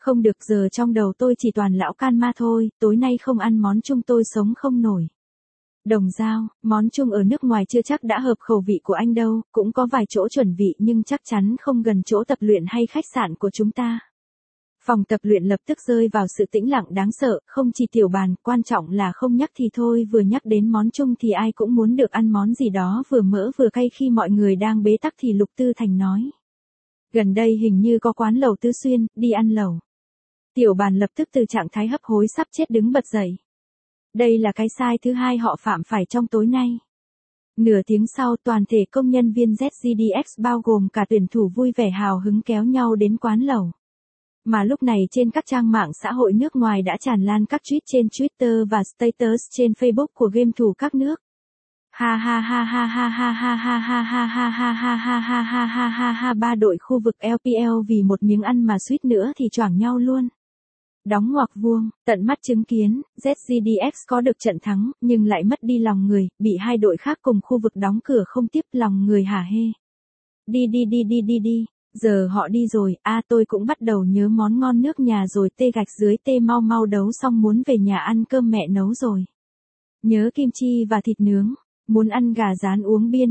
Không được, giờ trong đầu tôi chỉ toàn lão can ma thôi, tối nay không ăn món Trung tôi sống không nổi. Đồng Dao, món Trung ở nước ngoài chưa chắc đã hợp khẩu vị của anh đâu, cũng có vài chỗ chuẩn vị nhưng chắc chắn không gần chỗ tập luyện hay khách sạn của chúng ta. Phòng tập luyện lập tức rơi vào sự tĩnh lặng đáng sợ, không chỉ Tiểu Bàn, quan trọng là không nhắc thì thôi, vừa nhắc đến món Trung thì ai cũng muốn được ăn món gì đó vừa mỡ vừa cay. Khi mọi người đang bế tắc thì Lục Tư Thành nói. Gần đây hình như có quán lẩu Tứ Xuyên, đi ăn lẩu. Tiểu Bàn lập tức từ trạng thái hấp hối sắp chết đứng bật dậy. Đây là cái sai thứ hai họ phạm phải trong tối nay. Nửa tiếng sau, toàn thể công nhân viên ZGDX bao gồm cả tuyển thủ vui vẻ hào hứng kéo nhau đến quán lẩu. Mà lúc này trên các trang mạng xã hội nước ngoài đã tràn lan các tweet trên Twitter và status trên Facebook của game thủ các nước. Ha ha ha ha ha ha ha ha ha ha ha ha ha ha ha ha ha ha ha, ba đội khu vực LPL vì một miếng ăn mà suýt nữa thì choảng nhau luôn. Đóng ngoặc vuông, tận mắt chứng kiến, ZGDX có được trận thắng, nhưng lại mất đi lòng người, bị hai đội khác cùng khu vực đóng cửa không tiếp, lòng người hả hê. Đi, giờ họ đi rồi, tôi cũng bắt đầu nhớ món ngon nước nhà rồi, mau đấu xong muốn về nhà ăn cơm mẹ nấu rồi. Nhớ kim chi và thịt nướng, muốn ăn gà rán uống bia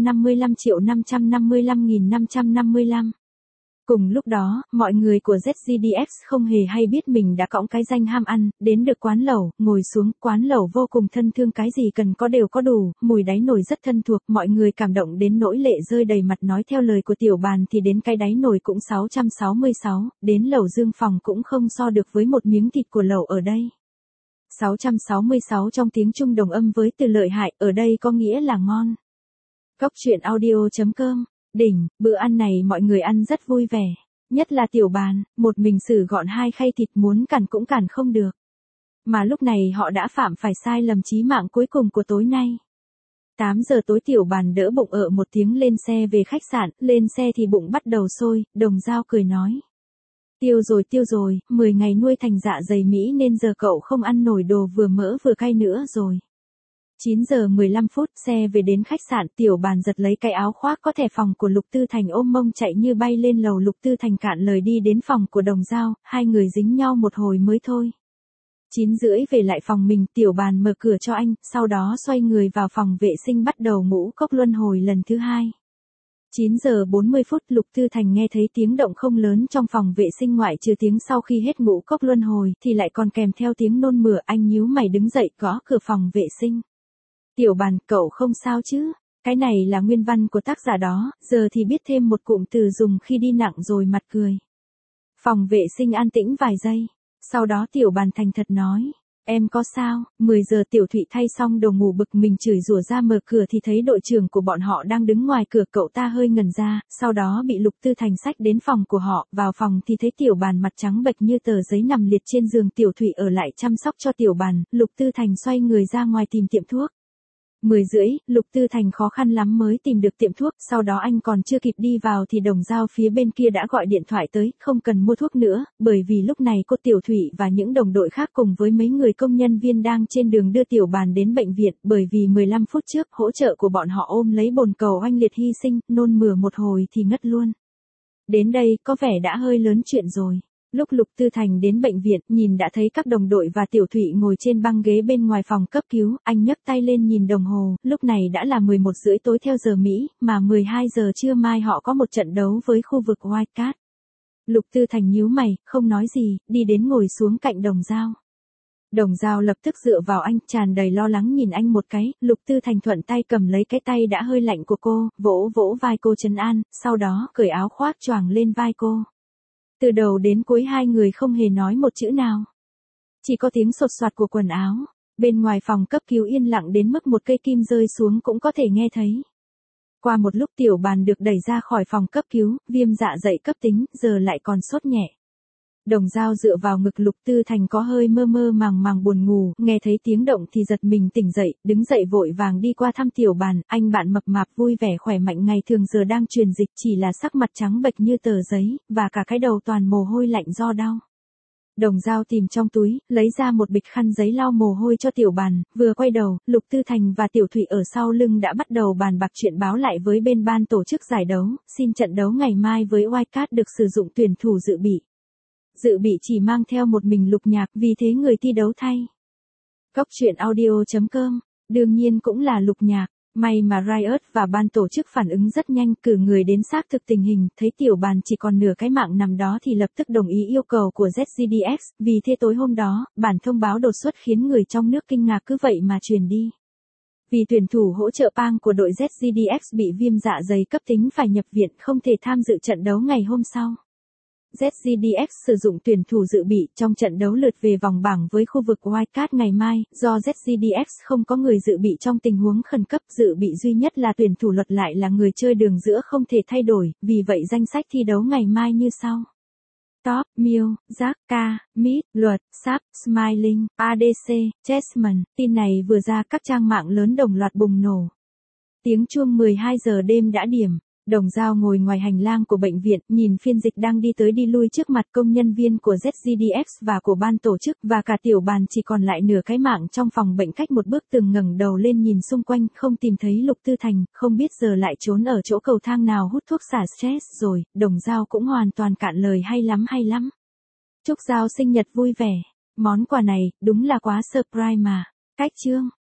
555.555.555. Cùng lúc đó, mọi người của ZGDX không hề hay biết mình đã cõng cái danh ham ăn, đến được quán lẩu, ngồi xuống, quán lẩu vô cùng thân thương, cái gì cần có đều có đủ, mùi đáy nồi rất thân thuộc, mọi người cảm động đến nỗi lệ rơi đầy mặt. Nói theo lời của Tiểu Bàn thì đến cái đáy nồi cũng 666, đến lẩu Dương Phòng cũng không so được với một miếng thịt của lẩu ở đây. 666 trong tiếng Trung đồng âm với từ lợi hại, ở đây có nghĩa là ngon. Cóc truyện audio.com. Đỉnh, bữa ăn này mọi người ăn rất vui vẻ. Nhất là Tiểu Bàn, một mình xử gọn hai khay thịt muốn cản cũng cản không được. Mà lúc này họ đã phạm phải sai lầm chí mạng cuối cùng của tối nay. 8 giờ tối Tiểu Bàn đỡ bụng ợ một tiếng lên xe về khách sạn, lên xe thì bụng bắt đầu sôi, Đồng Dao cười nói. Tiêu rồi, 10 ngày nuôi thành dạ dày Mỹ nên giờ cậu không ăn nổi đồ vừa mỡ vừa cay nữa rồi. 9 giờ 15 phút, xe về đến khách sạn, Tiểu Bàn giật lấy cái áo khoác có thẻ phòng của Lục Tư Thành ôm mông chạy như bay lên lầu. Lục Tư Thành cạn lời đi đến phòng của Đồng Dao, hai người dính nhau một hồi mới thôi. 9 rưỡi về lại phòng mình, Tiểu Bàn mở cửa cho anh, sau đó xoay người vào phòng vệ sinh bắt đầu ngũ cốc luân hồi lần thứ hai. 9 giờ 40 phút, Lục Tư Thành nghe thấy tiếng động không lớn trong phòng vệ sinh, ngoại trừ tiếng sau khi hết ngũ cốc luân hồi thì lại còn kèm theo tiếng nôn mửa. Anh nhíu mày đứng dậy gõ cửa phòng vệ sinh. Tiểu Bàn, cậu không sao chứ? Cái này là nguyên văn của tác giả đó, giờ thì biết thêm một cụm từ dùng khi đi nặng rồi, mặt cười. Phòng vệ sinh an tĩnh vài giây. Sau đó Tiểu Bàn thành thật nói. Em có sao? 10 giờ Tiểu Thụy thay xong đồ ngủ bực mình chửi rủa ra mở cửa thì thấy đội trưởng của bọn họ đang đứng ngoài cửa. Cậu ta hơi ngẩn ra, sau đó bị Lục Tư Thành xách đến phòng của họ. Vào phòng thì thấy Tiểu Bàn mặt trắng bệch như tờ giấy nằm liệt trên giường. Tiểu Thụy ở lại chăm sóc cho Tiểu Bàn. Lục Tư Thành xoay người ra ngoài tìm tiệm thuốc. 10 rưỡi, Lục Tư Thành khó khăn lắm mới tìm được tiệm thuốc, sau đó anh còn chưa kịp đi vào thì Đồng Dao phía bên kia đã gọi điện thoại tới, không cần mua thuốc nữa, bởi vì lúc này cô Tiểu Thụy và những đồng đội khác cùng với mấy người công nhân viên đang trên đường đưa Tiểu Bàn đến bệnh viện, bởi vì 15 phút trước, hỗ trợ của bọn họ ôm lấy bồn cầu oanh liệt hy sinh, nôn mửa một hồi thì ngất luôn. Đến đây, có vẻ đã hơi lớn chuyện rồi. Lúc Lục Tư Thành đến bệnh viện, nhìn đã thấy các đồng đội và Tiểu Thụy ngồi trên băng ghế bên ngoài phòng cấp cứu, anh nhấc tay lên nhìn đồng hồ, lúc này đã là 11 rưỡi tối theo giờ Mỹ, mà 12 giờ trưa mai họ có một trận đấu với khu vực Wildcard. Lục Tư Thành nhíu mày, không nói gì, đi đến ngồi xuống cạnh Đồng Dao. Đồng Dao lập tức dựa vào anh, tràn đầy lo lắng nhìn anh một cái. Lục Tư Thành thuận tay cầm lấy cái tay đã hơi lạnh của cô, vỗ vỗ vai cô trấn an, sau đó cởi áo khoác choàng lên vai cô. Từ đầu đến cuối hai người không hề nói một chữ nào. Chỉ có tiếng sột soạt của quần áo. Bên ngoài phòng cấp cứu yên lặng đến mức một cây kim rơi xuống cũng có thể nghe thấy. Qua một lúc Tiểu Bàn được đẩy ra khỏi phòng cấp cứu, viêm dạ dày cấp tính, giờ lại còn sốt nhẹ. Đồng Dao dựa vào ngực Lục Tư Thành có hơi mơ mơ màng buồn ngủ, nghe thấy tiếng động thì giật mình tỉnh dậy, đứng dậy vội vàng đi qua thăm Tiểu Bàn, anh bạn mập mạp vui vẻ khỏe mạnh ngày thường giờ đang truyền dịch, chỉ là sắc mặt trắng bệch như tờ giấy, và cả cái đầu toàn mồ hôi lạnh do đau. Đồng Dao tìm trong túi, lấy ra một bịch khăn giấy lau mồ hôi cho Tiểu Bàn, vừa quay đầu, Lục Tư Thành và Tiểu Thụy ở sau lưng đã bắt đầu bàn bạc chuyện báo lại với bên ban tổ chức giải đấu, xin trận đấu ngày mai với Wildcard được sử dụng tuyển thủ dự bị. dự bị chỉ mang theo một mình Lục Nhạc, vì thế người thi đấu thay. Góc truyện audio.com, đương nhiên cũng là Lục Nhạc. May mà Riot và ban tổ chức phản ứng rất nhanh, cử người đến xác thực tình hình, thấy tiểu bàn chỉ còn nửa cái mạng nằm đó thì lập tức đồng ý yêu cầu của ZZDX, vì thế tối hôm đó, bản thông báo đột xuất khiến người trong nước kinh ngạc cứ vậy mà truyền đi. Vì tuyển thủ hỗ trợ Pang của đội ZZDX bị viêm dạ dày cấp tính phải nhập viện, không thể tham dự trận đấu ngày hôm sau. ZZDX sử dụng tuyển thủ dự bị trong trận đấu lượt về vòng bảng với khu vực Wildcard ngày mai, do ZZDX không có người dự bị trong tình huống khẩn cấp, dự bị duy nhất là tuyển thủ luật lại là người chơi đường giữa không thể thay đổi, vì vậy danh sách thi đấu ngày mai như sau. Top, Miu, Jack, K, Mid, Luật, Sap, Smiling, ADC, Chessman. Tin này vừa ra các trang mạng lớn đồng loạt bùng nổ. Tiếng chuông 12 giờ đêm đã điểm. Đồng Dao ngồi ngoài hành lang của bệnh viện, nhìn phiên dịch đang đi tới đi lui trước mặt công nhân viên của ZZDX và của ban tổ chức, và cả tiểu bàn chỉ còn lại nửa cái mạng trong phòng bệnh cách một bức tường, ngẩng đầu lên nhìn xung quanh, không tìm thấy Lục Tư Thành, không biết giờ lại trốn ở chỗ cầu thang nào hút thuốc xả stress rồi. Đồng Dao cũng hoàn toàn cạn lời, hay lắm. Chúc Dao sinh nhật vui vẻ. Món quà này, đúng là quá surprise mà. Cách chương.